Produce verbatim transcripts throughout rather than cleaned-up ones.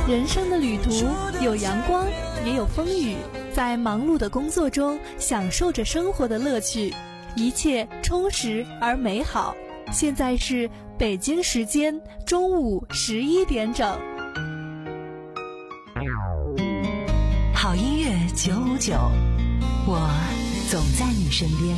人生的旅途有阳光，也有风雨，在忙碌的工作中享受着生活的乐趣，一切充实而美好。现在是北京时间中午十一点整。 好音乐九五九，我总在你身边。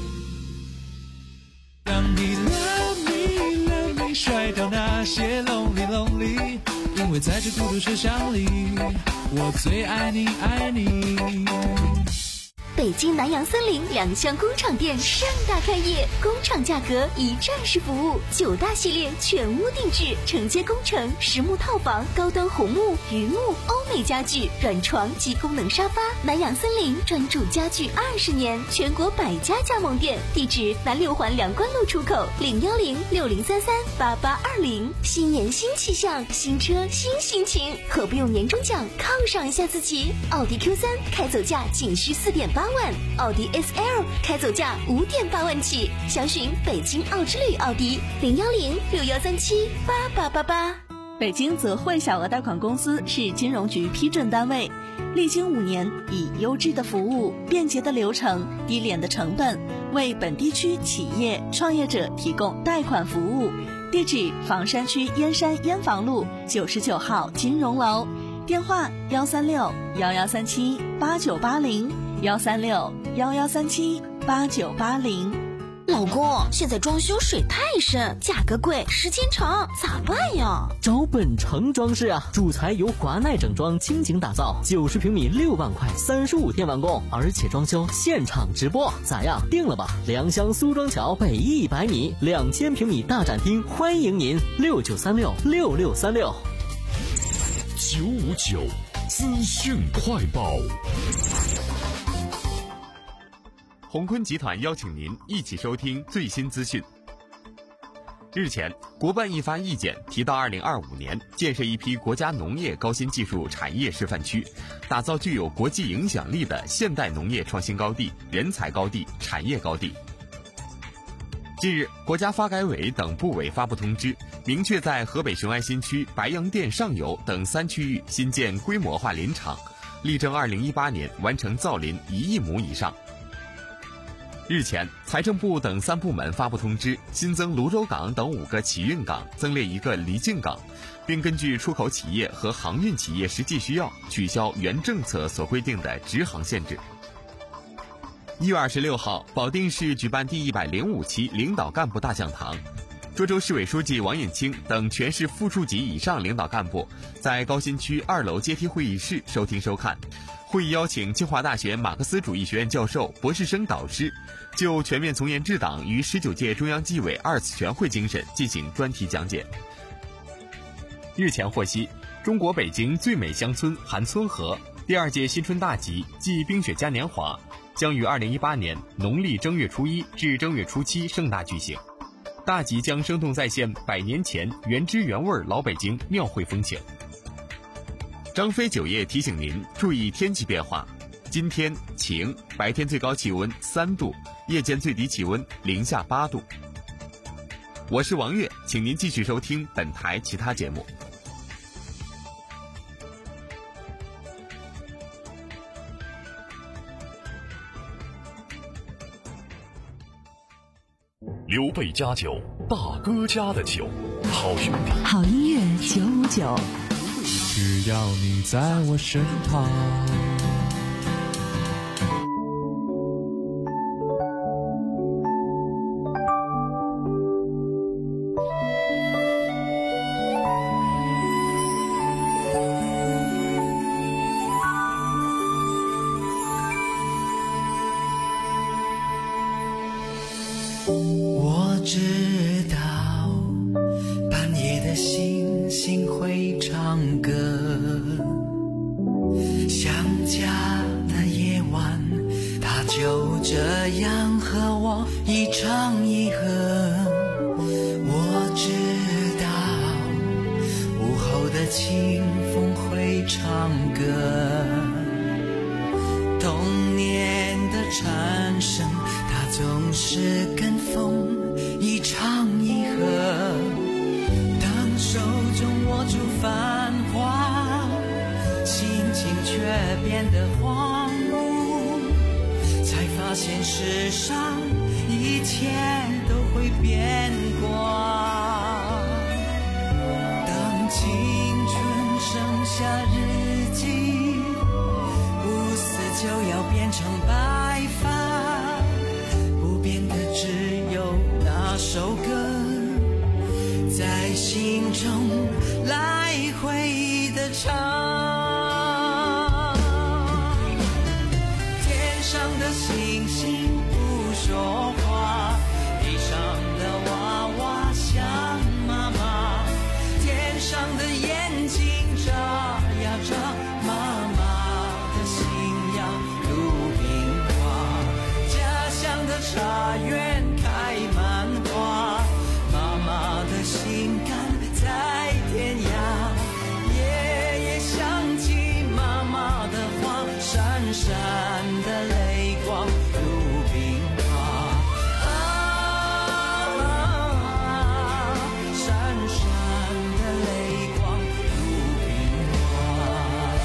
让你 love me love me 甩掉那些 lonely lonely， 因为在这孤独车厢里，我最爱你爱你。 北京南洋森林两厢工厂店盛大开业，工厂价格一站式服务，九大系列全屋定制，承接工程、实木套房、高端红木、榆木、欧美家具、软床及功能沙发。南洋森林专注家具二十年，全国百家加盟店，地址南六环两关路出口，零幺零六零三三八八二零。新年新气象，新车新心情，何不用年终奖犒赏一下自己？奥迪 Q 三 开走价仅需四点八万，奥迪 S L 开走价五点八万起，详询北京奥之旅奥迪零幺零六幺三七八八八八。 北京泽汇小额贷款公司是金融局批准单位，历经五年，以优质的服务、便捷的流程、低廉的成本，为本地区企业创业者提供贷款服务。地址：房山区燕山燕房路九十九号金融楼，电话：幺三六幺幺三七八九八零。幺三六幺幺三七八九八零。 老公，现在装修水太深，价格贵，时间长，咋办呀？ 找本城装饰啊，主材由华奈整装倾情打造，九十平米六万块，三十五天完工，而且装修现场直播，咋样？定了吧？良乡苏庄桥北一百米，两千平米大展厅，欢迎您，六九三六六六三六。 九五九资讯快报。 鸿坤集团邀请您一起收听最新资讯。日前，国办一发意见，提到二零二五年建设一批国家农业高新技术产业示范区，打造具有国际影响力的现代农业创新高地、人才高地、产业高地。近日，国家发改委等部委发布通知，明确在河北雄安新区白洋淀上游等三区域新建规模化林场，力争二零一八年完成造林一亿亩以上。日前，财政部等三部门发布通知，新增泸州港等五个启运港，增列一个离境港，并根据出口企业和航运企业实际需要，取消原政策所规定的直航限制。一月二十六号，保定市举办第一百零五期领导干部大讲堂，涿州市委书记王引清等全市副处级以上领导干部在高新区二楼阶梯会议室收听收看。会议邀请清华大学马克思主义学院教授、博士生导师就全面从严治党与十九届中央纪委二次全会精神进行专题讲解。日前获悉，中国北京最美乡村韩村河第二届新春大集暨冰雪嘉年华将于二零一八年农历正月初一至正月初七盛大举行。大集将生动再现百年前原汁原味老北京庙会风情。张飞酒业提醒您注意天气变化，今天晴，白天最高气温三度，夜间最低气温零下八度。我是王悦，请您继续收听本台其他节目。 刘备家酒，大哥家的酒，好兄弟。 好音乐九五九。 只要你在我身旁。 我知道半夜的星星会唱歌，想家的夜晚，它就这样和我一唱一和。我知道午后的清风会唱歌，童年的蝉声，它总是跟风一唱一和。当手中握住繁华， 变得荒芜，才发现世上一切都会变光。当青春剩下日记，不死就要变成白发，不变的只有那首歌，在心中来回的唱。天上的星星不说话，地上的娃娃想妈妈，天上的眼睛眨呀眨，妈妈的心呀鲁冰花，家乡的茶园开满花，妈妈的心肝在天涯，夜夜想起妈妈的话，闪闪的泪光如冰花，啊啊啊，闪闪的泪光如冰花。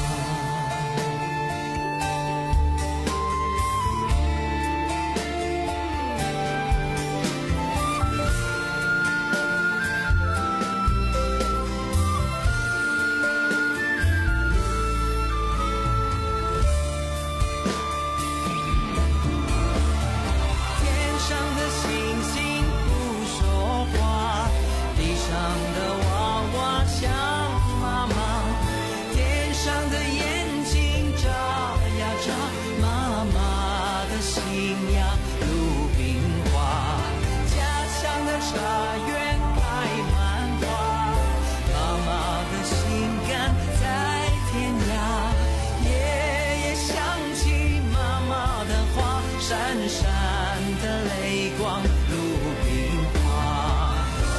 天上的星星不说话，地上的娃娃想妈妈，天上的眼睛眨呀眨，妈妈的心呀如冰花，家乡的茶园开满花，妈妈的心肝在天涯，夜夜想起妈妈的话，闪闪的泪光如冰花。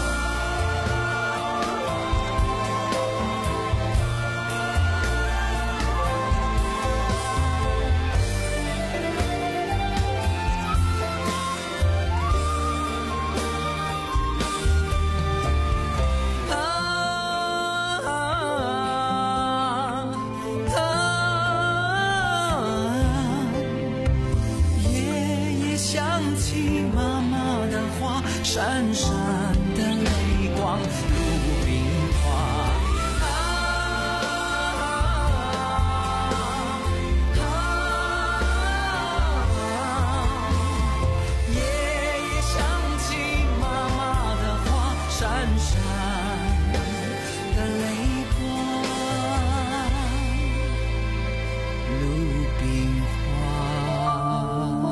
啊啊啊，夜夜想起妈妈的话，闪闪的泪光如冰花。啊啊啊，夜夜想起妈妈的话，闪闪的泪光如冰花。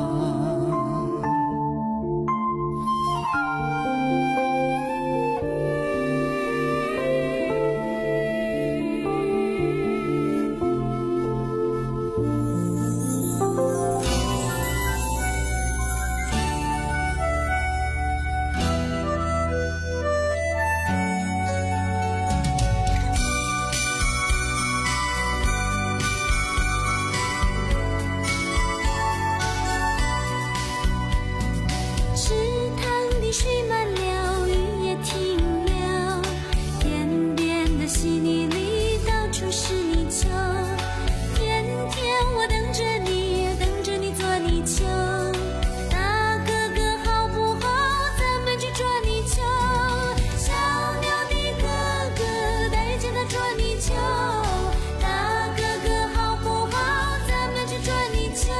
池塘的水满了，雨也停了，天边的稀泥里到处是泥鳅。天天我等着你，等着你做泥鳅。大哥哥好不好？咱们去捉泥鳅。小鸟的哥哥带着它捉泥鳅。大哥哥好不好？咱们去捉泥鳅。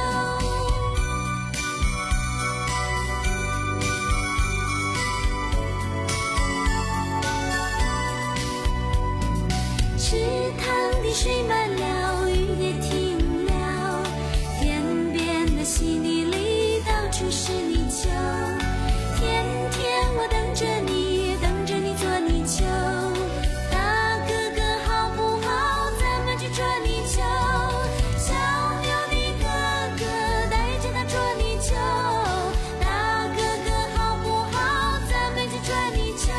池塘的水满了，雨也停了，天边的稀泥里到处是泥鳅。天天我等着你，等着你做泥鳅。大哥哥好不好？咱们去捉泥鳅。小鸟的哥哥带着它捉泥鳅。大哥哥好不好？咱们去捉泥鳅。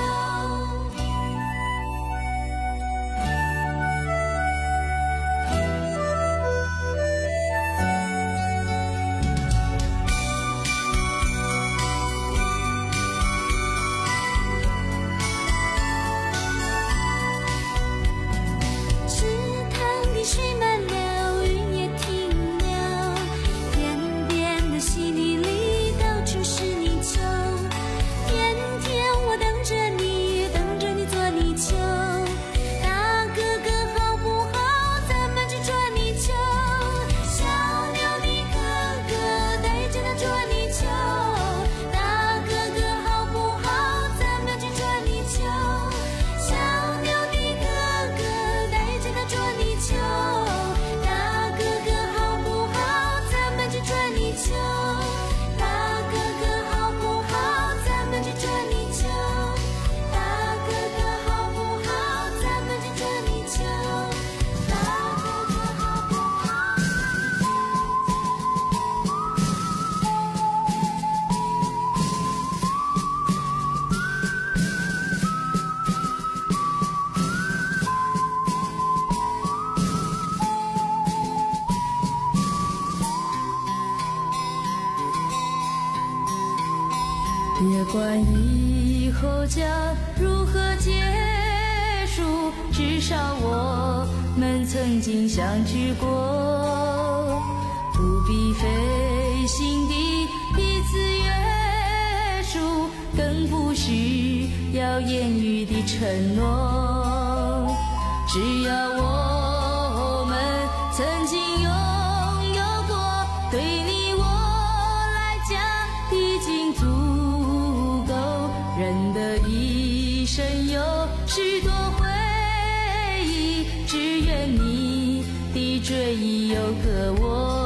管以后将如何结束，至少我们曾经相聚过，不必费心地彼此约束，更不需要言语的承诺，只要我们曾经拥有过，对你我来讲已经足够。人的一生有许多回忆，只愿你的追忆有个我。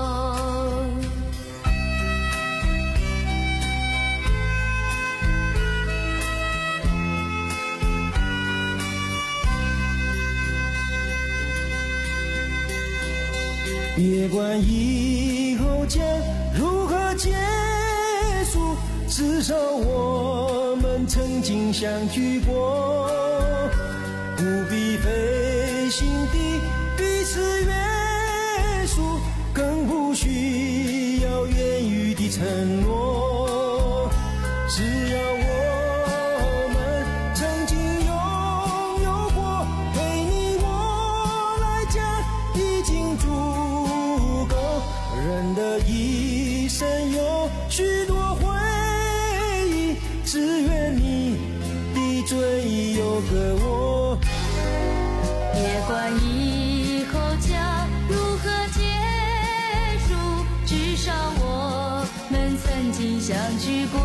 别管以后将如何结束，至少我们曾经相聚过，不必费心地彼此约束，更不需要言语的承诺，只要我们曾经拥有过，对你我来讲已经足够。人的一生有许多回忆，只愿你的追忆有个我。 别管以后将如何结束，至少我们曾经相聚过，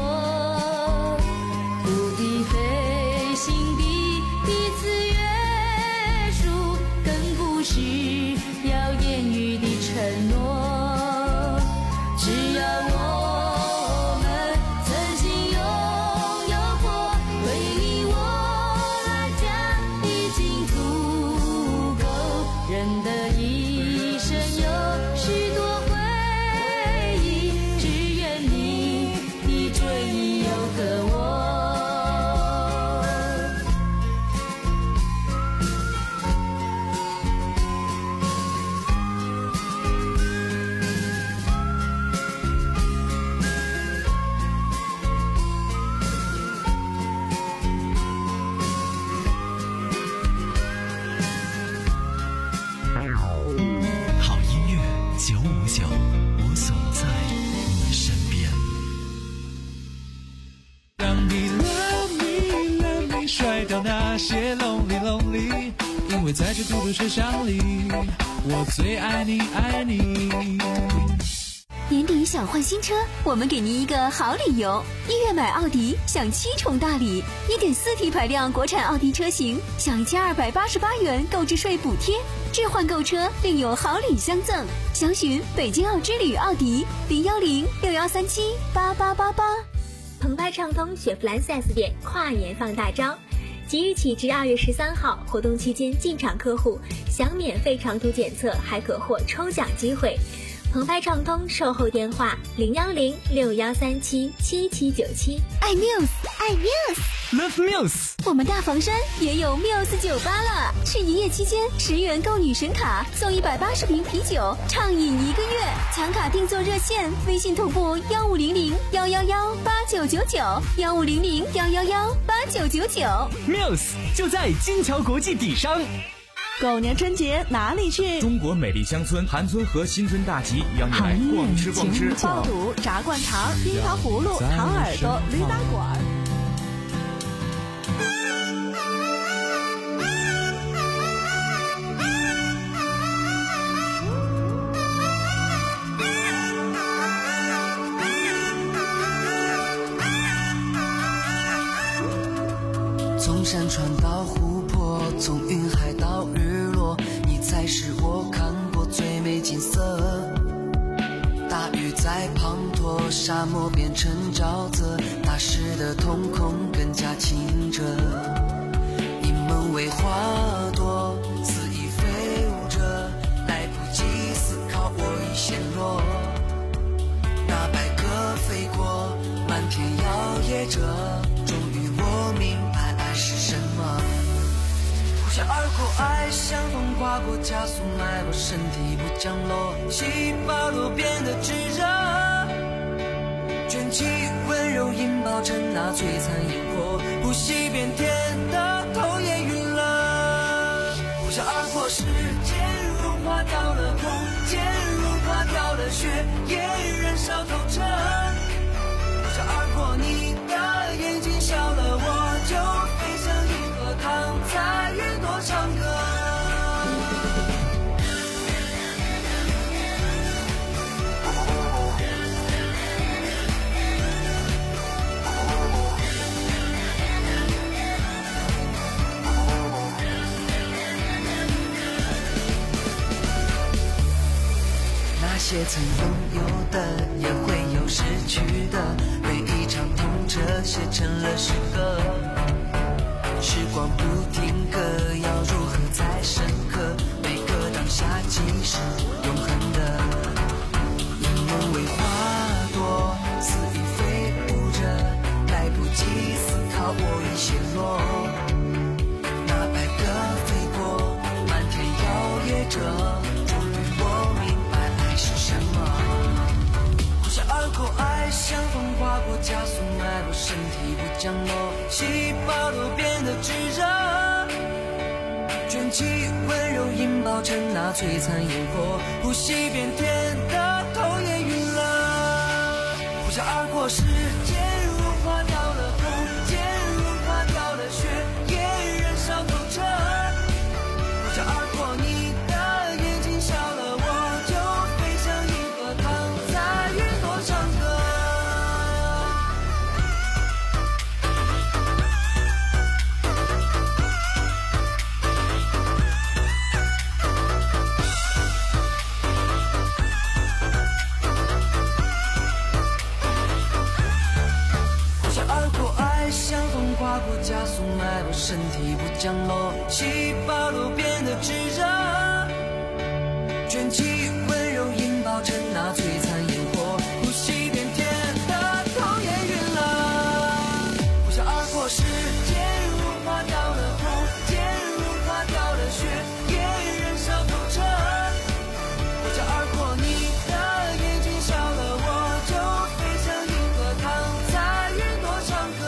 不必费心地彼此约束，更不需要言语的承诺，只要我们曾经拥有过，对你我来讲已经足够。人的一生有许多回忆，只愿你的追忆有个我。 好音乐九五九，我总在你身边。 让你 love me love me 甩掉那些 lonely lonely， 因为在这嘟嘟车厢里，我最爱你爱你。 年底想换新车，我们给您一个好理由。一月买奥迪享七重大礼， 一点四 T 排量国产奥迪车型享一千二百八十八元购置税补贴，置换购车另有好礼相赠。详询北京奥之旅奥迪零幺零六幺三七八八八八。 澎湃畅通雪佛兰 四 S 店跨年放大招，即日起至二月十三号，活动期间进场客户享免费长途检测，还可获抽奖机会。澎湃畅通售后电话零幺零六幺三七七七九七。 爱 Muse， 爱 Muse， Love Muse。 我们大房山也有 Muse 酒吧了，是营业期间十元购女神卡送一百八十瓶啤酒，畅饮一个月。抢卡订座热线：微信同步幺五零零幺幺幺八九九九，幺五零零幺幺幺八九九九。 Muse 就在金桥国际底商。 狗年春节哪里去？ 中国美丽乡村韩村和新村大集邀你来逛吃逛吃， 爆肚、炸灌肠、樱桃葫芦、糖耳朵、驴打滚。 从山川到湖泊，从云海到日落，你才是我看过最美景色。大雨在滂沱，沙漠变成沼泽，大湿的瞳孔更加清澈。你们为花朵肆意飞舞着，来不及思考我已陷落。那白鸽飞过，满天摇曳着，终于我明白爱是什么。呼啸而过，爱像风刮过，加速脉搏，身体不降落，细胞都变得炙热，卷起温柔柔引爆成那璀璨烟火，呼吸变甜的头也晕了。呼啸而过，时间融化掉了空间，融化掉了血液，燃烧透彻。呼啸而过，你的眼睛笑了，我就飞向银河，躺在云朵唱歌。那些曾拥有的也会有失去的，被一场痛彻写成了诗歌。时光不停格，要如何才深刻？每个当下即是永恒的。眼眸为花朵肆意飞舞着，来不及思考我已陷落。那白鸽飞过，满天摇曳着，终于我明白爱是什么。呼啸而过，爱像风划过，加速脉搏，身体不降落，细胞都变得炙热，卷起温柔引爆成那璀璨烟火，呼吸变甜的头也晕了。呼啸而过，时间融化掉了空间，融化掉了血液，燃烧透彻。呼啸而过，你的眼睛笑了，我就飞向银河，躺在云朵唱歌。呼啸而过，爱像风划过，加速脉搏，身体不降落，细胞都变得炙热，卷起温柔引爆成那璀璨烟火，呼吸变甜的头也晕了。呼啸而过，时间融化掉了空间，融化掉了血液，燃烧透彻。呼啸而过，你的眼睛笑了，我就飞向银河，躺在云朵唱歌。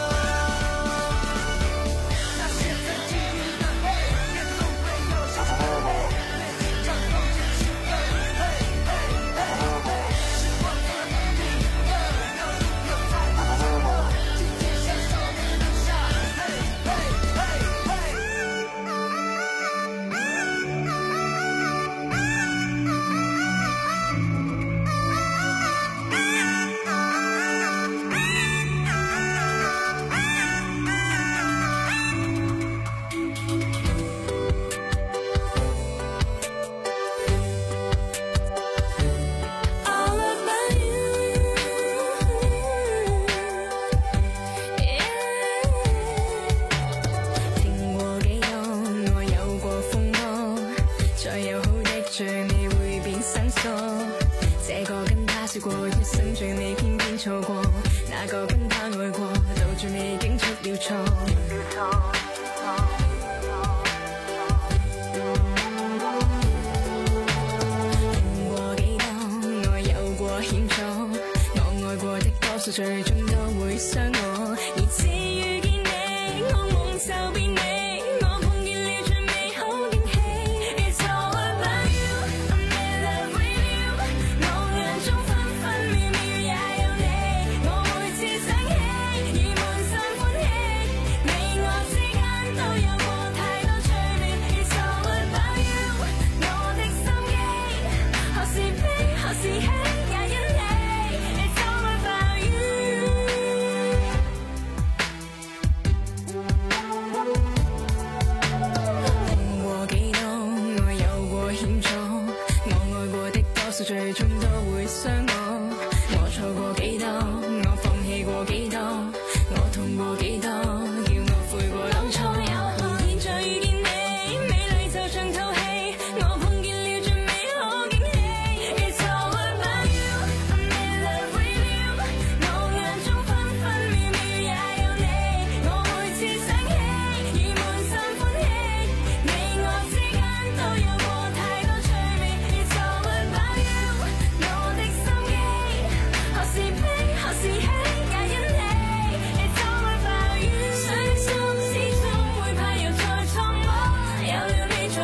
那些曾经历的黑，也总会有伤心的泪，让空间是个嘿嘿嘿嘿。时光做了你的，有路有才不错过，今天享受你的下，嘿嘿嘿嘿。 All about you, yeah. 聽過幾多，我有過風波，再友好的最尾會變生疏。這個跟他說過一生最美，偏偏錯過；那個跟他愛過，到最尾竟出了錯。聽過幾多，我有過險阻，我愛過的多數最終都會傷我。而至遇見你，我夢就變你，我碰見了最美好驚喜。It's all about you, I'm in love with you， 我眼中分分秒秒也有你，我每次想起已滿心歡喜，你我知己。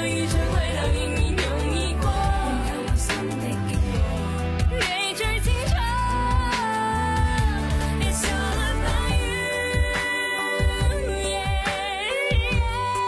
一直回到阴影有你过，每句清澈 It's all about you, yeah,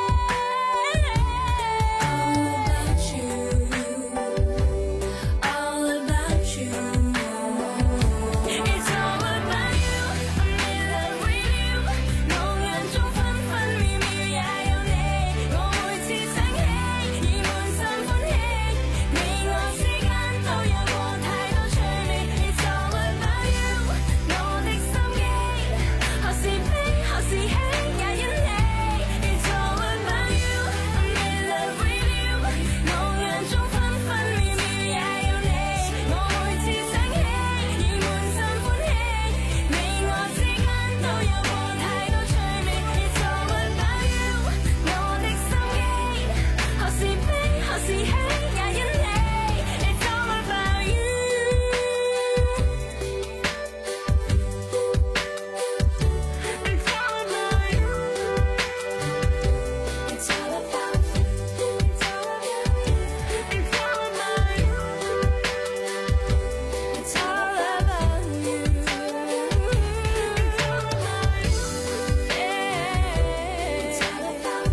yeah. All about you, all about you. It's all about you, I'm in love with you. 濃眼中分分秒秒也有你，我每次醒起已滿心歡喜，你我之間都有過太多趣味。It's all about you， 我的心機，何時悲何時喜也因你。It's all about you， I'm in love with you。濃眼中分分秒秒也有你，我每次醒起已滿心歡喜，你我之間都有過太多趣味。It's all about you， 我的心機，何時悲何時喜也因你。It's all about you。It's all about you。It's all about you。It's all about you。It's all about you。It's all about you。It's all about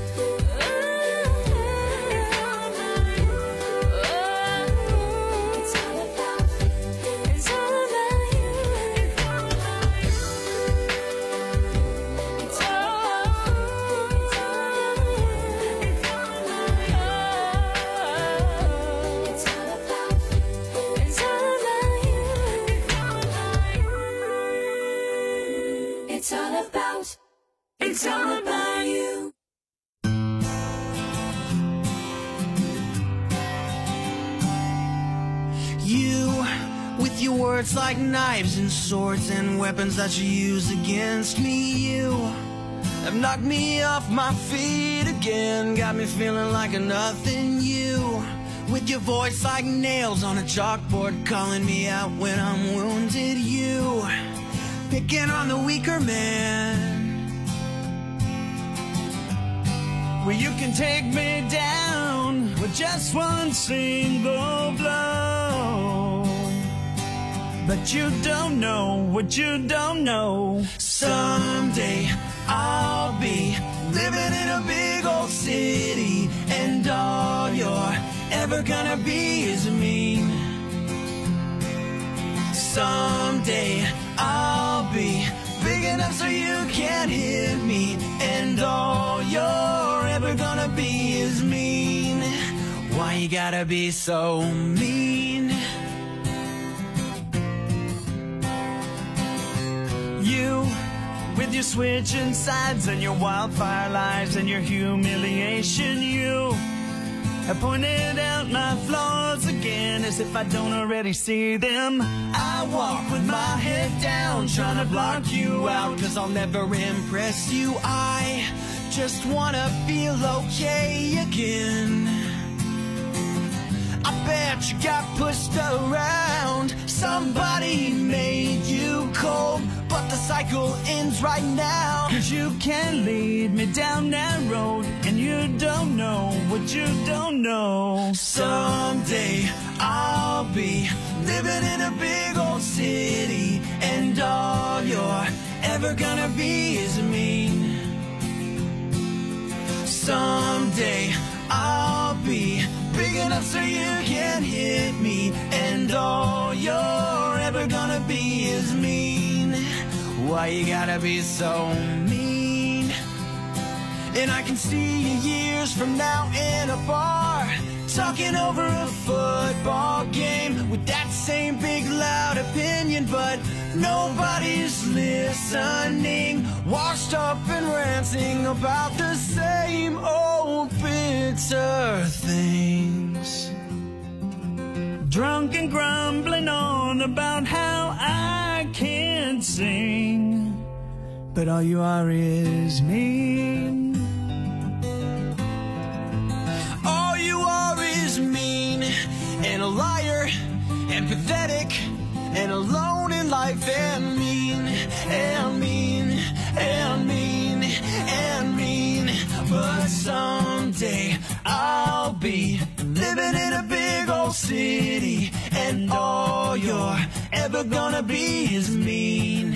It's all about, it's all about you. You, with your words like knives and swords and weapons that you use against me. You have knocked me off my feet again, got me feeling like a nothing. You, with your voice like nails on a chalkboard, calling me out when I'm wounded. You, picking on the weaker man, Well, you can take me down with just one single blow. But you don't know what you don't know. someday I'll be living in a big old city, and all you're ever gonna be is mean. Someday I'll be big enough so you can't hit me, and all you're ever gonna be is mean. Why you gotta be so mean? You, with your switching sides and your wildfire lies and your humiliation, you have pointed out my flaws again as if I don't already see them. I walk with my head down, trying to block you out, cause I'll never impress you. I just wanna feel okay again. I bet you got pushed around, somebody made you cold, but the cycle ends right now. Cause you can't lead me down that road, and you don't know what you don't know. Someday I'll be living in a big old city, and all you're ever gonna be is mean. Someday I'll be big enough so you can't hit me, and all you're ever gonna be is mean. Why you gotta be so mean? And I can see you years from now in a bar, talking over a football game with that same big loud opinion, but nobody's listening, washed up and ranting about the same old bitter things. Drunk and grumbling on about how I can't sing, but all you are is mean. All you are is mean, and a liar, and pathetic, and alone in life, and mean, and mean, and mean, and mean. But someday I'll and all you're ever gonna be is mean.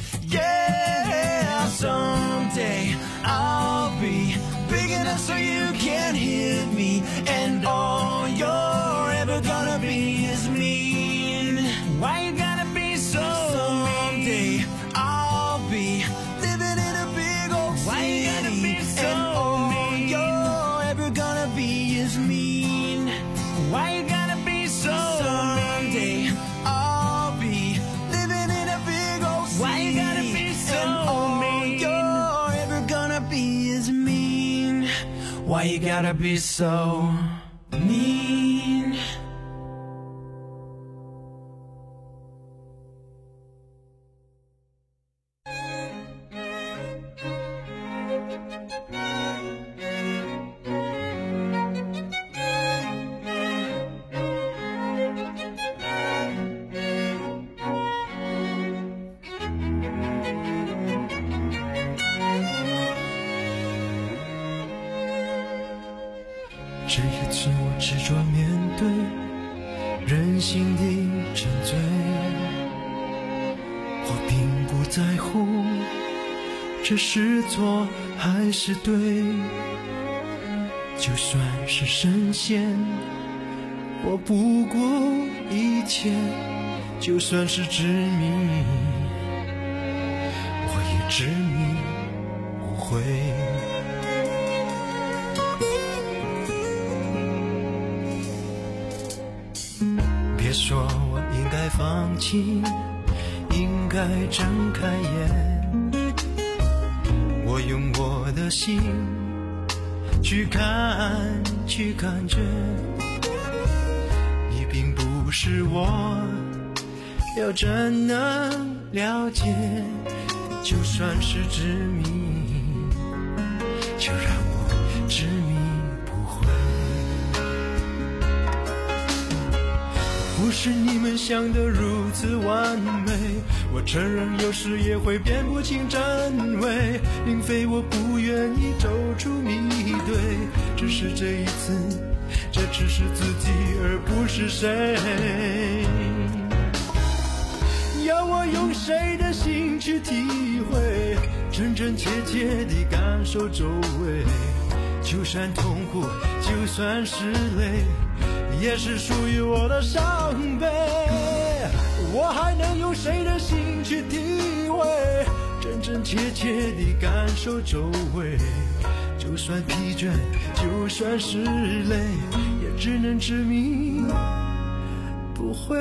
Yeah, someday I'll be big enough so you can't hit me, and all you're ever gonna be is mean. Why you gotta be so someday I'll be living in a big old city. Why you gotta be so and all mean? You're ever gonna be is mean. Why you gotta be so someday I'll be living in a big old city. Why you gotta be so and all mean? You're ever gonna be is mean. Why you gotta be so mean? 这一次我执着面对，任性地沉醉，我并不在乎这是错还是对，就算是神仙我不顾一切，就算是执迷我也执迷不悔。别说我应该放弃，应该睁开眼，我用我的心去看去感觉，你并不是我要真能了解，就算是执迷，就让我执迷不悔。不是你们想的如此完美，我承认有时也会辨不清真伪，并非我不愿意走出迷对，只是这一次这只是自己而不是谁。要我用谁的心去体会，真真切切地感受周围，就算痛苦就算是累，也是属于我的伤悲。我还能用谁的心去体会，真真切切地感受周围，就算疲倦就算是累，也只能执迷不悔。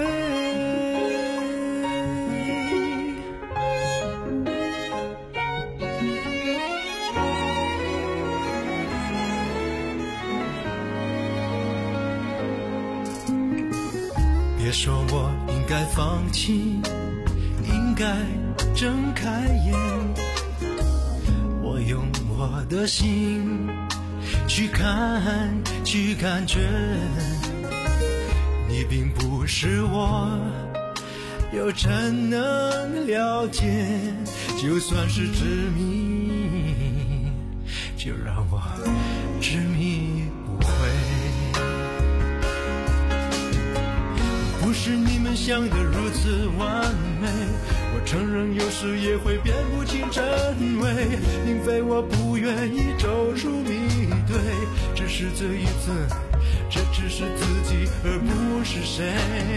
别说我应该放弃，应该睁开眼，我用我的心去看去感觉，你并不是我又真能了解，就算是执迷，就让我执迷不悔。不是你们想的如此完美，我承认有时也会辨不清真伪，并非我不愿意走出迷对，只是这一次这只是自己而不是谁。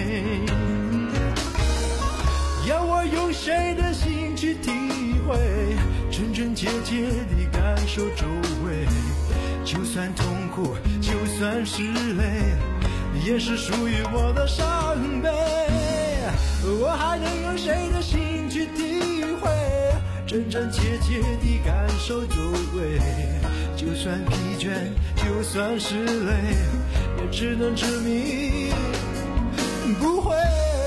要我用谁的心去体会，真真切切地感受周围，就算痛苦就算是累，也是属于我的伤悲。我还能用谁的心去体会，真真切切地感受周围，就算疲倦就算是累，也只能执迷不悔。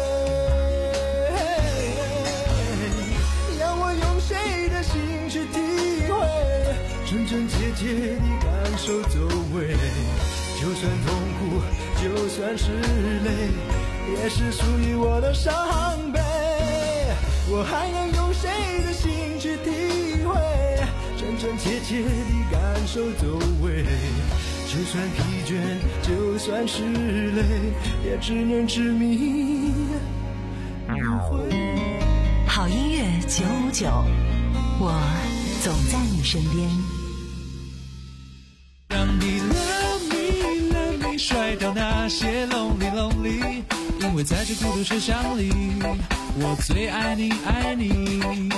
要我用谁的心去体会，真真切切地感受周围，就算痛苦就算是累，也是属于我的伤悲。我还能用谁的心去体会，真真切切地感受周围， 就算疲倦，就算是累，也只能执迷一回。 好音乐九五九，我总在你身边。 让你 love me love me 甩掉那些 lonely lonely， 因为在这孤独车厢里，我最爱你爱你。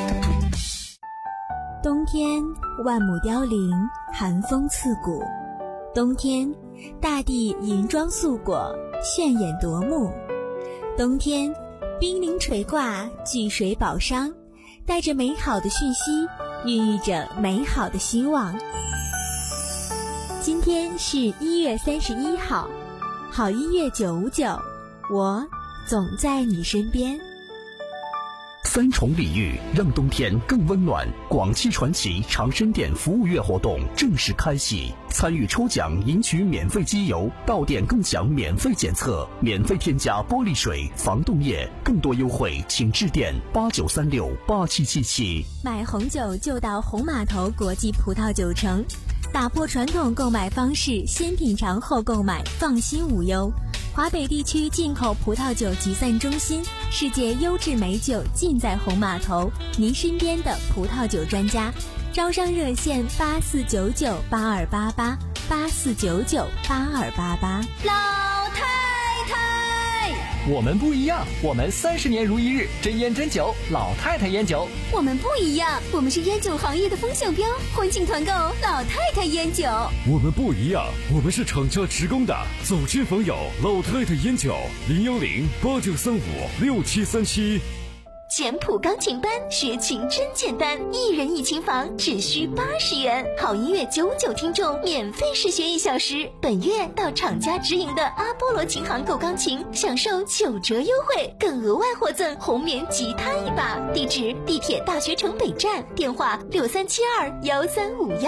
冬天万木凋零，寒风刺骨。冬天大地银装素裹，炫眼夺目。冬天冰凌垂挂，聚水宝商，带着美好的讯息，孕育着美好的希望。今天是一月三十一号，好音乐九五九，我总在你身边。 三重礼遇让冬天更温暖。广汽传祺长生店服务月活动正式开启，参与抽奖赢取免费机油，到店更享免费检测，免费添加玻璃水、防冻液，更多优惠请致电八九三六八七七七。 买红酒就到红码头国际葡萄酒城，打破传统购买方式，先品尝后购买，放心无忧。华北地区进口葡萄酒集散中心，世界优质美酒尽在红码头，您身边的葡萄酒专家。招商热线八四九九八二八八八四九九八二八八。 老太太， 我们不一样，我们三十年如一日，真烟真酒，老太太烟酒。 我们不一样，我们是烟酒行业的风向标，欢庆团购老太太烟酒。 我们不一样，我们是厂家职工的，走亲访友老太太烟酒，零幺零八九三五六七三七。 简谱钢琴班，学琴真简单，一人一琴房只需八十元，好音乐九五九听众免费试学一小时。本月到厂家直营的阿波罗琴行购钢琴，享受九折优惠，更额外获赠红棉吉他一把。地址：地铁大学城北站，电话六三七二幺三五幺。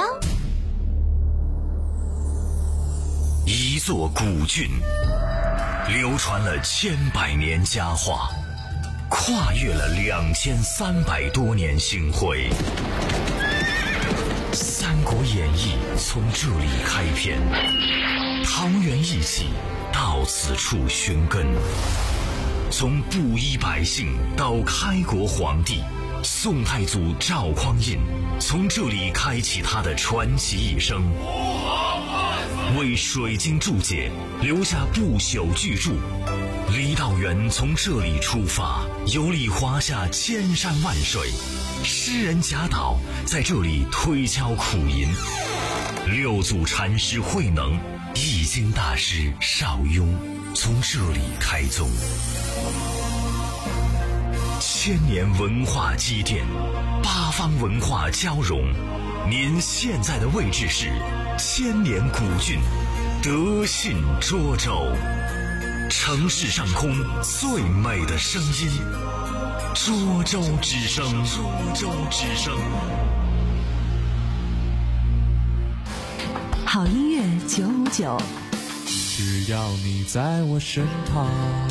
一座古郡，流传了千百年佳话，跨越了两千三百多年星辉。《三国演义》从这里开篇，桃园义气到此处寻根。从布衣百姓到开国皇帝，宋太祖赵匡胤从这里开启他的传奇一生，为水晶注解留下不朽巨著。李道元从这里出发，游历华夏千山万水，诗人贾岛在这里推敲苦吟，六祖禅师慧能、易经大师邵雍从这里开宗。千年文化积淀，八方文化交融，您现在的位置是千年古郡德信涿州，城市上空最美的声音，涿州之声，涿州之声。 好音乐九五九， 只要你在我身旁。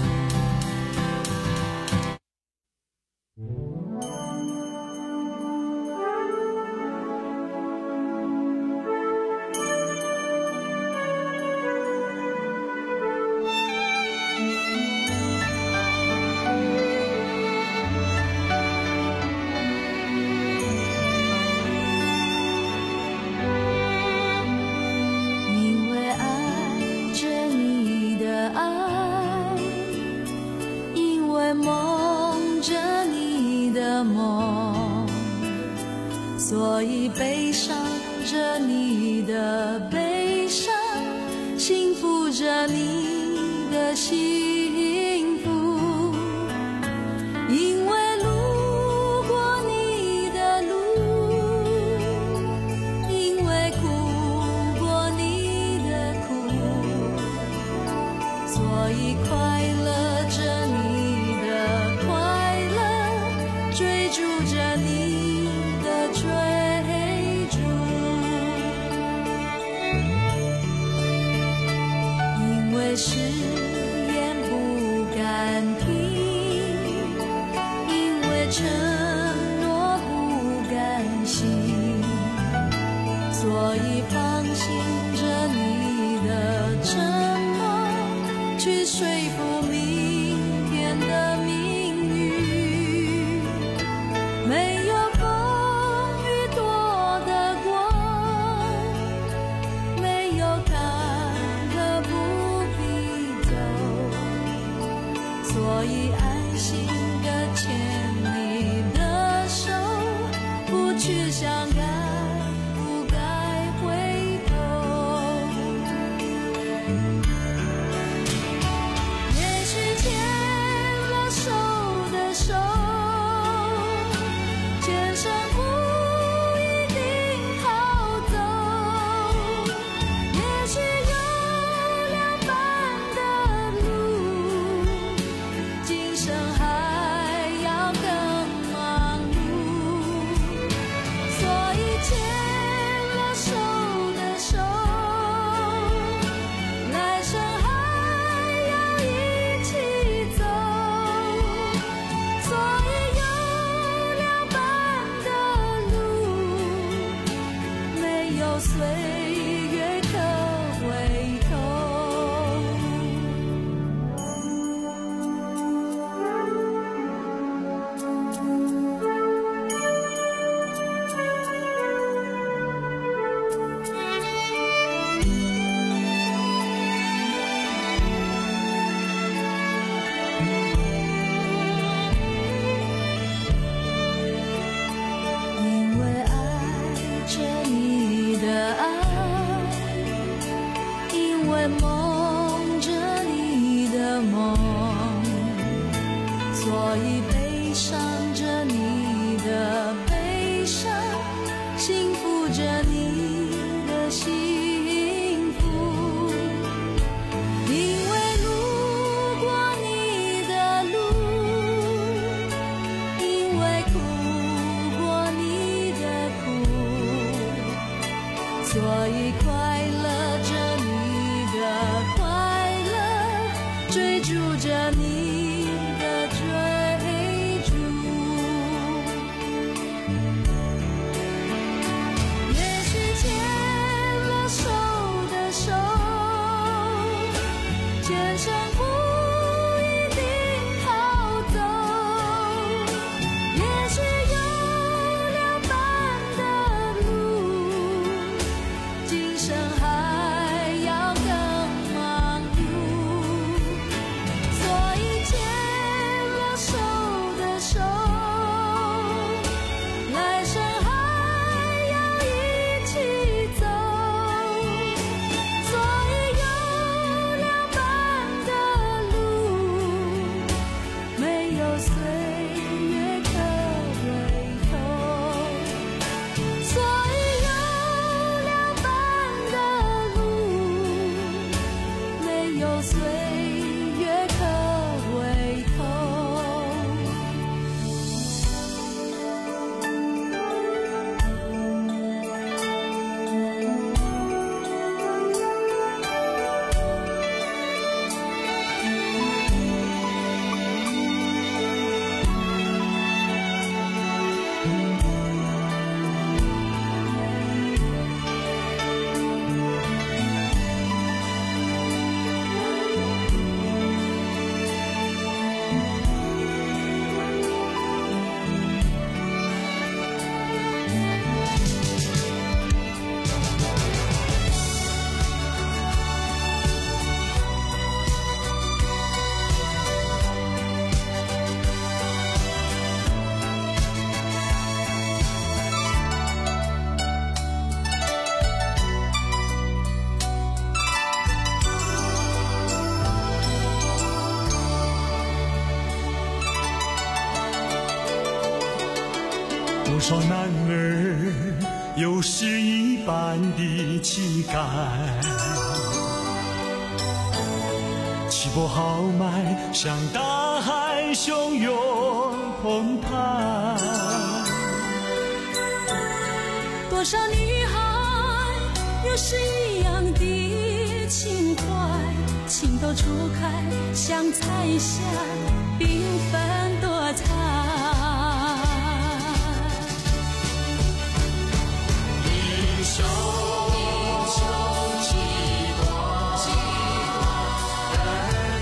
所以悲伤着你的悲伤，幸福着你的幸福，因为路过你的路，因为哭过你的苦，所以快乐着你的快乐，追逐着你的追逐，因为誓言不敢听，因为承诺不甘心，所以放心着你去说服明天的命运。没有风雨躲得过，没有坎坷不必走，所以安心地牵你的手，不去想该不该回头。也许牵了手的手，前生不一定好走，也许有两半的路，今生还要更忙碌，所以牵了手的手，来生还要一起走，所以有两半的路，没有岁月可回头。因为爱着你的爱，因为梦着你的梦，所以悲伤着你的悲伤，幸福着你的幸福。因为路过你的路，因为哭过你的苦，所以快乐着你的快乐，追逐着你的追逐。也许牵了手的手，前生不一定好走，也许有两半的路，今生还要更忙碌，所以牵了手的手，来生还要一起走，所以有两半的路，没有岁月可回头，所以有两半的路，没有岁月可回头。 多少男儿有诗一般的气概，气魄豪迈，像大海汹涌澎湃。 多少女孩有诗一样的情怀，情窦初开，像彩霞，缤纷多彩。 英雄英雄气魄，气魄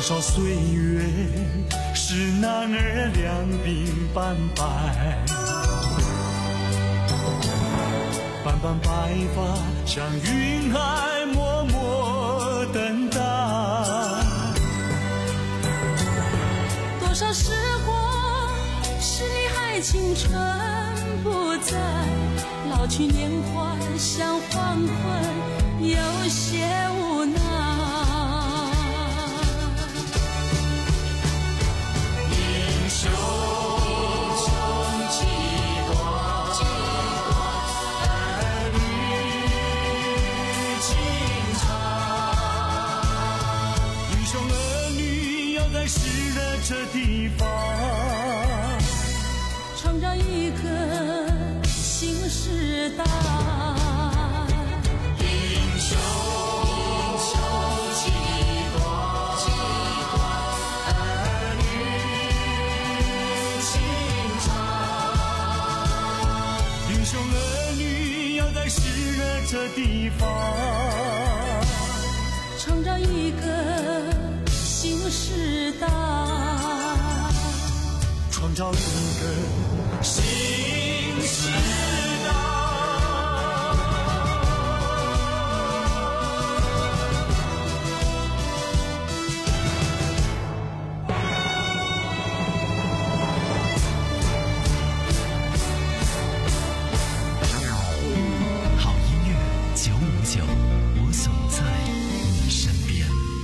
少岁月使男儿两鬓斑白，斑斑白发像云海默默等待。 多少时光使你还青春不在，老去年华像黄昏，有些无奈。 英雄几多，儿女情长。英雄儿女要在诗的这地方， 创造一个新时代。 英雄几多，儿女情长。英雄儿女要在诗的这地方， 创造一个新时代， 创造一个新时代。 好音乐九五九，我总在你身边。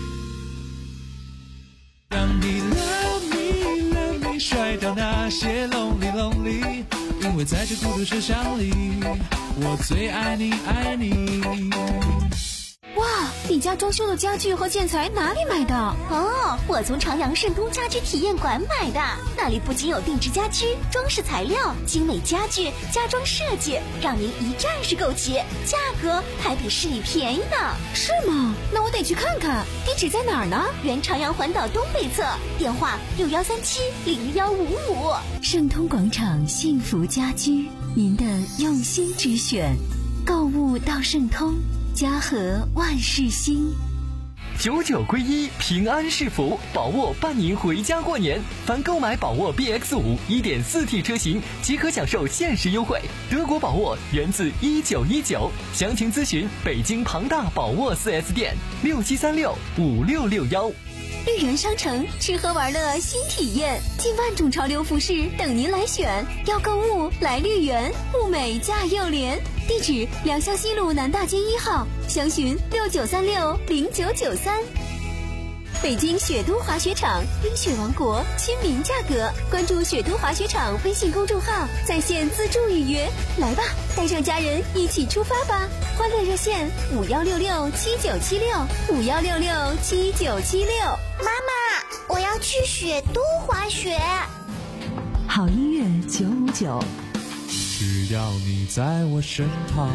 让你 love me love me 甩掉那些 lonely lonely， 因为在这孤独车厢里，我最爱你爱你。 哇，你家装修的家具和建材哪里买的？哦，我从长阳盛通家居体验馆买的。那里不仅有定制家居、装饰材料、精美家具、家装设计，让您一站式购齐，价格还比市里便宜呢。是吗？那我得去看看。地址在哪儿呢？原长阳环岛东北侧，电话六幺三七零幺五五。 盛通广场幸福家居，您的用心之选，购物到盛通。家和万事兴， 九九归一，平安是福，宝沃伴您回家过年。凡购买宝沃 B X 五 一点四 T 车型，即可享受限时优惠。德国宝沃源自一九一九，详情咨询北京庞大宝沃 四 S 店六七三六五六六幺。 绿源商城吃喝玩乐新体验，近万种潮流服饰等您来选。要购物来绿源，物美价又廉。地址：良乡西路南大街一号，详询六九三六零九九三。北京雪都滑雪场，冰雪王国，亲民价格。关注雪都滑雪场微信公众号，在线自助预约。来吧，带上家人一起出发吧！欢乐热线五幺六六七九七六五幺六六七九七六。 妈妈，我要去雪都滑雪。 好音乐九五九， 只要你在我身旁。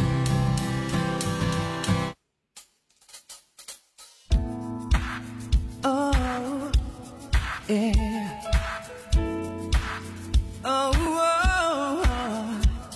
Oh, yeah. Oh, oh, oh.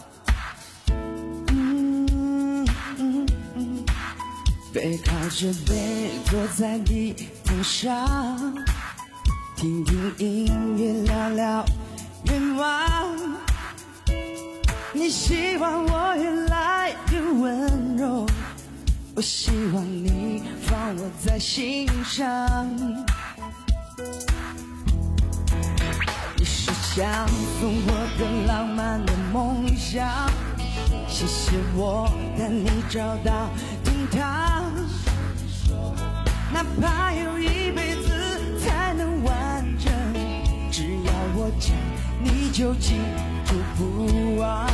Mm, mm, mm. 背靠着背坐在地毯上，听听音乐，聊聊愿望。你希望我越来越温柔，我希望你放我在心上。你是想送我的浪漫的梦想，谢谢我带你找到天堂。哪怕有一辈子才能完整，只要我讲，你就记住不忘。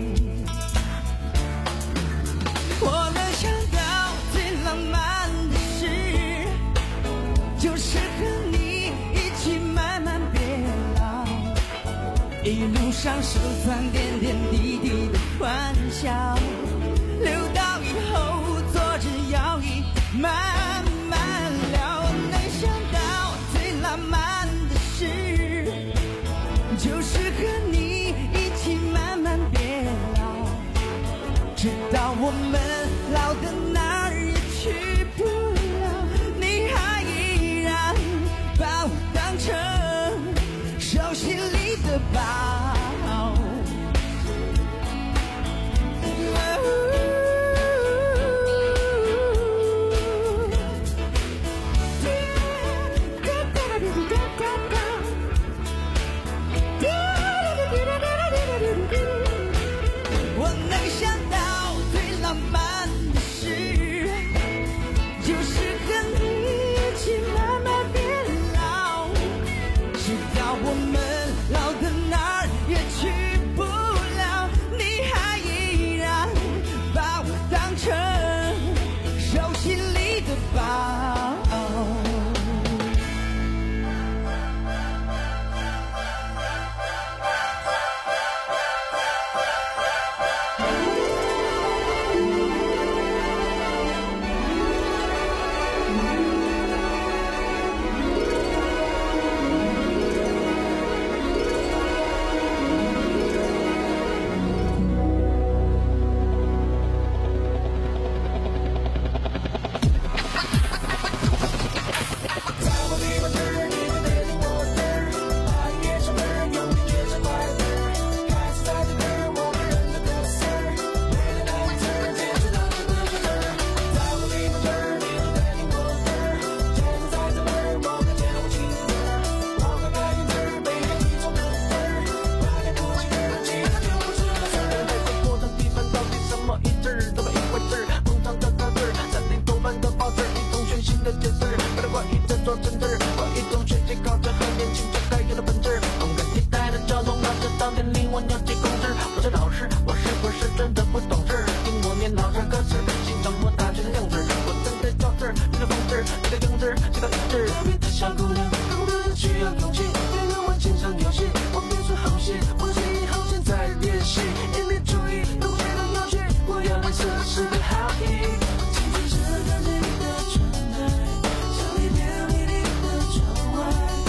我能想到最浪漫的事，就是和你一起慢慢变老，一路上收藏点点滴滴的欢笑，留到以后坐着摇椅慢慢聊。我能想到最浪漫的事，就是和你一起慢慢变老，直到我们老的哪儿也去不了，你还依然的宝。我能想到最浪漫的事，就是和你一起慢慢变老，直到我们老的哪儿也去不了，你还依然把我当成手心里的宝。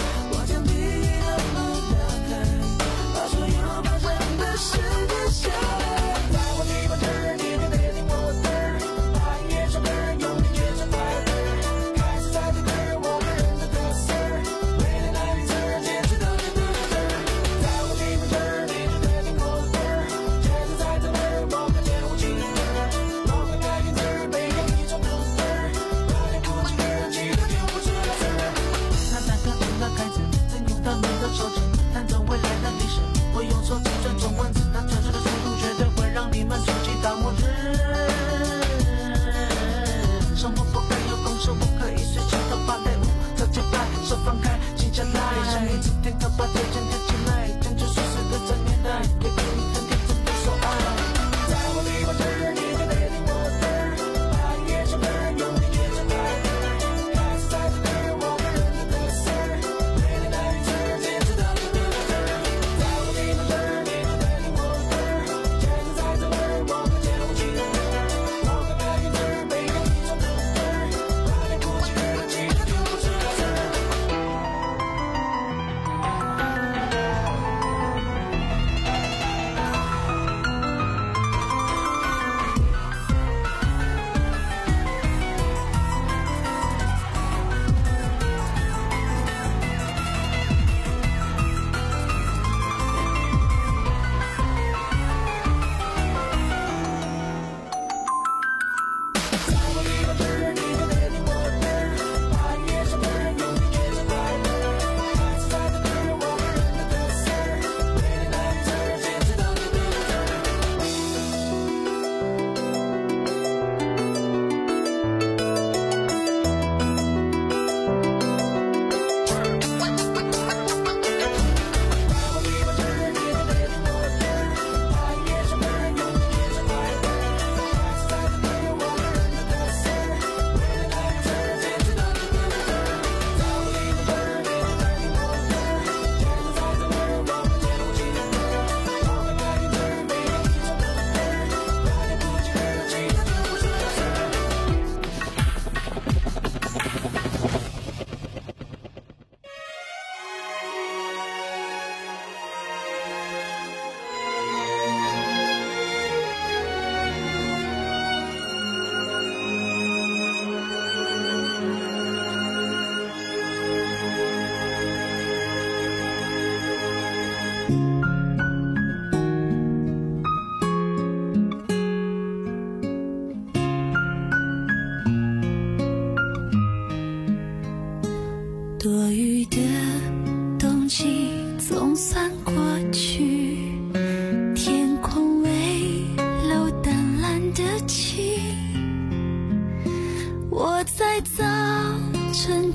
世界上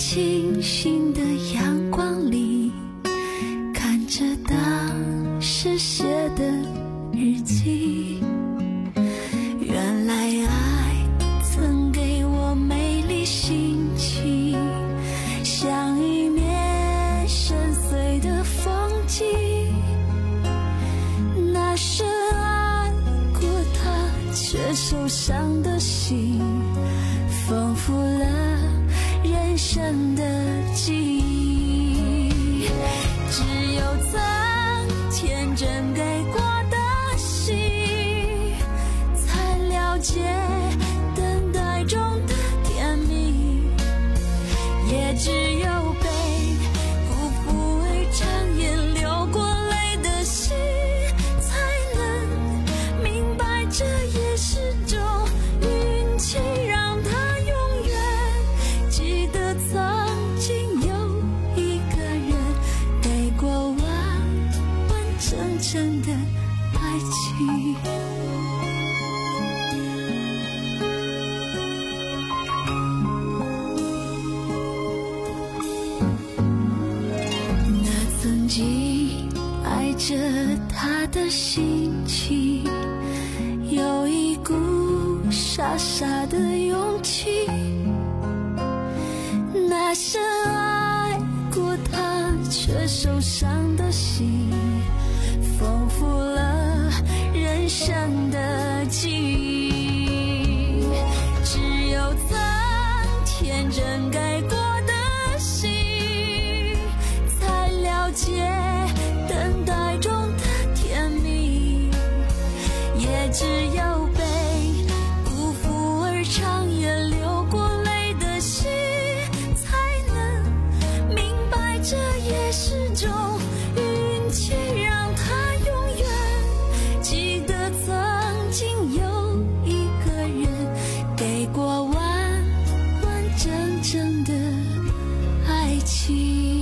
清醒的阳光里，看着当时写的日记，原来爱曾给我美丽心情，像一面深邃的风景。那深爱过他却受伤的心，丰富了人生的记忆。只有曾天真给过的心，才了解等待中的甜蜜。也只有被辜负为长夜流过泪的心，才能明白这也是种运气，让他永远记得曾经有一个人给过完完整整的爱情。那曾经爱着他的心情，有一股傻傻的勇气。那深爱过他却受伤的心，丰富了人生的记忆。只有曾天真给过的心，才了解等待中的甜蜜。也只有被辜负而长夜流过泪的心，才能明白这也是种运气，让他永远记得曾经有一个人给过完完整整的爱情。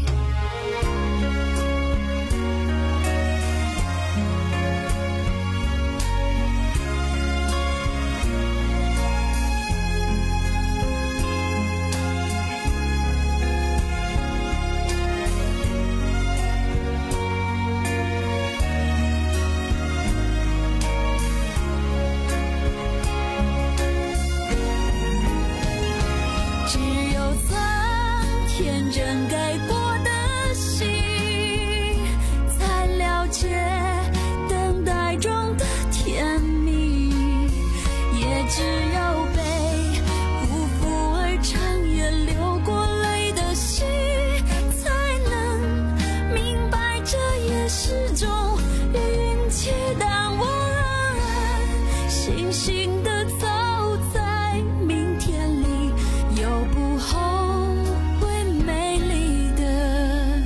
只有曾天真给过的心，才了解等待中的甜蜜。也只有被辜负而长夜流过泪的心，才能明白这也是种运气。当我悻悻地走在明天里，有不后悔美丽的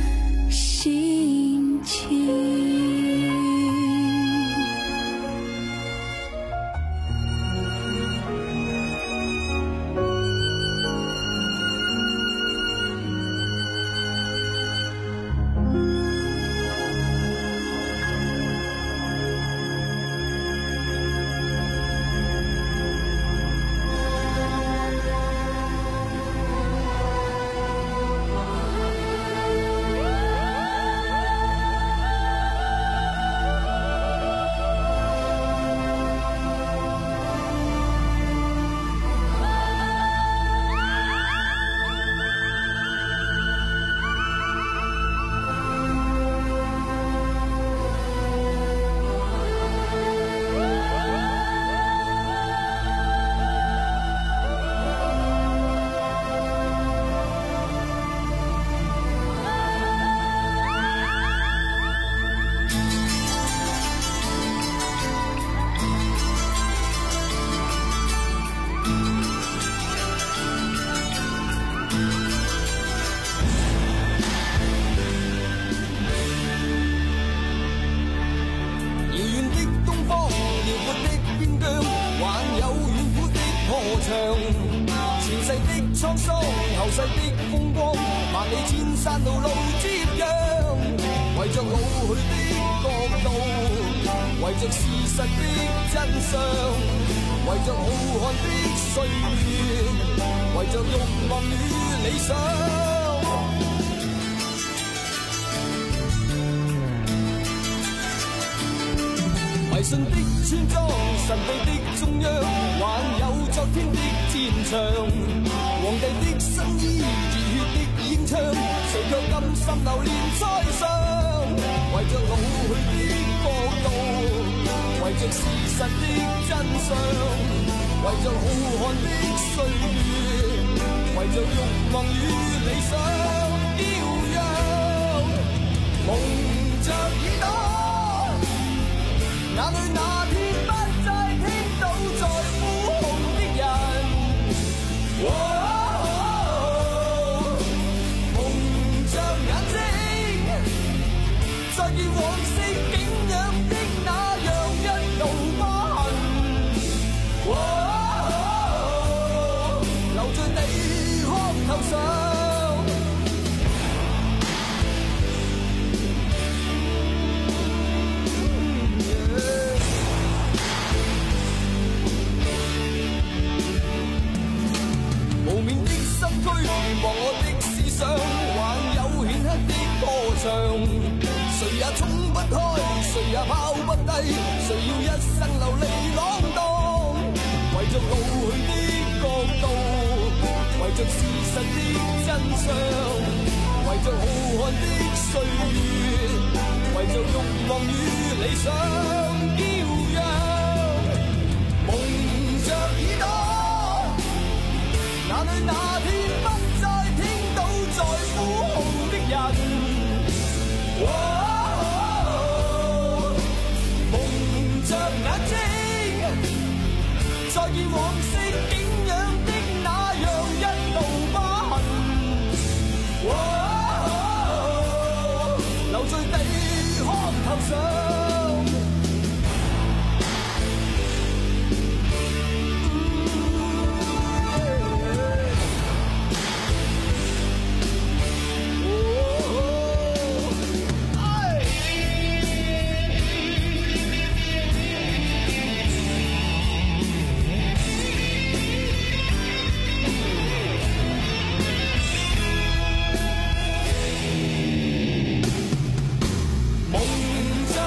心情。 沧桑後世的風光，萬里千山路路接壤，為着老去的國度，為着事實的真相，為着浩瀚的歲月，為着欲望與理想。迷信的村莊，神秘的中央，還有昨天的戰場。皇帝的新衣，熱血的英槍，誰卻甘心流連在上？為着老去的國度，為着事實的真相，為着浩瀚的歲月，為着慾望與理想飄揚，蒙着耳朵。哪裏那天不再聽到在呼號的人？哦哦、蒙着眼睛，再見往昔景仰的那樣一路疤痕。哦哦、留在你胸頭上。無眠的身軀，忘我的思想，還有顯赫的歌唱。誰也衝不開，誰也拋不低，誰要一生流離浪蕩？為着老去的國度，為着事實的真相，為着浩瀚的歲月，為着慾望與理想飄揚，蒙着耳朵。哪裏那天不再聽到在呼號的人？哦哦、蒙着眼睛，再見往昔景仰的那樣一路疤痕。哦哦、留在地殼頭上。